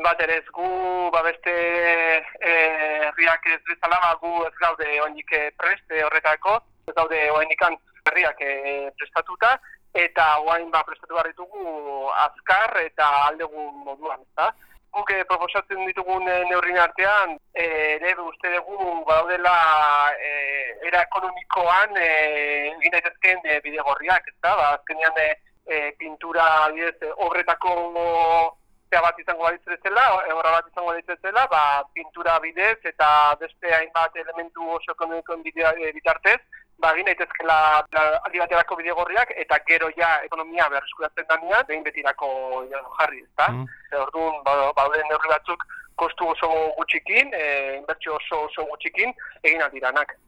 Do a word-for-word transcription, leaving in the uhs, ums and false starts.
bat ere ez gu, ba beste herriak ez bezala, ba gu ez gaude oinik prest horretako, ez gaude oinikan herriak prestatuta, eta oain ba prestatu behar ditugu azkar eta aldegun moduan, ezta? Guk proposatzen ditugun neurrien artean, ere uste dugu badaudela era ekonomikoan egin daitezkeen bidegorriak, ezta? Ba azkenean pintura bidez obretako zea bat izango balitz bezala, obra bat izango balitz bezala, ba pintura bidez eta beste hainbat elementu oso ekonomikoen bitartez, ba egin daitezkela aldi baterako bidegorriak eta gero ja ekonomia berreskuratzen danean behin betirako jarri, ezta? Mm. Orduan badauden neurri batzuk kostu oso gutxikin, inbertsio oso oso gutxikin egin aldiranak.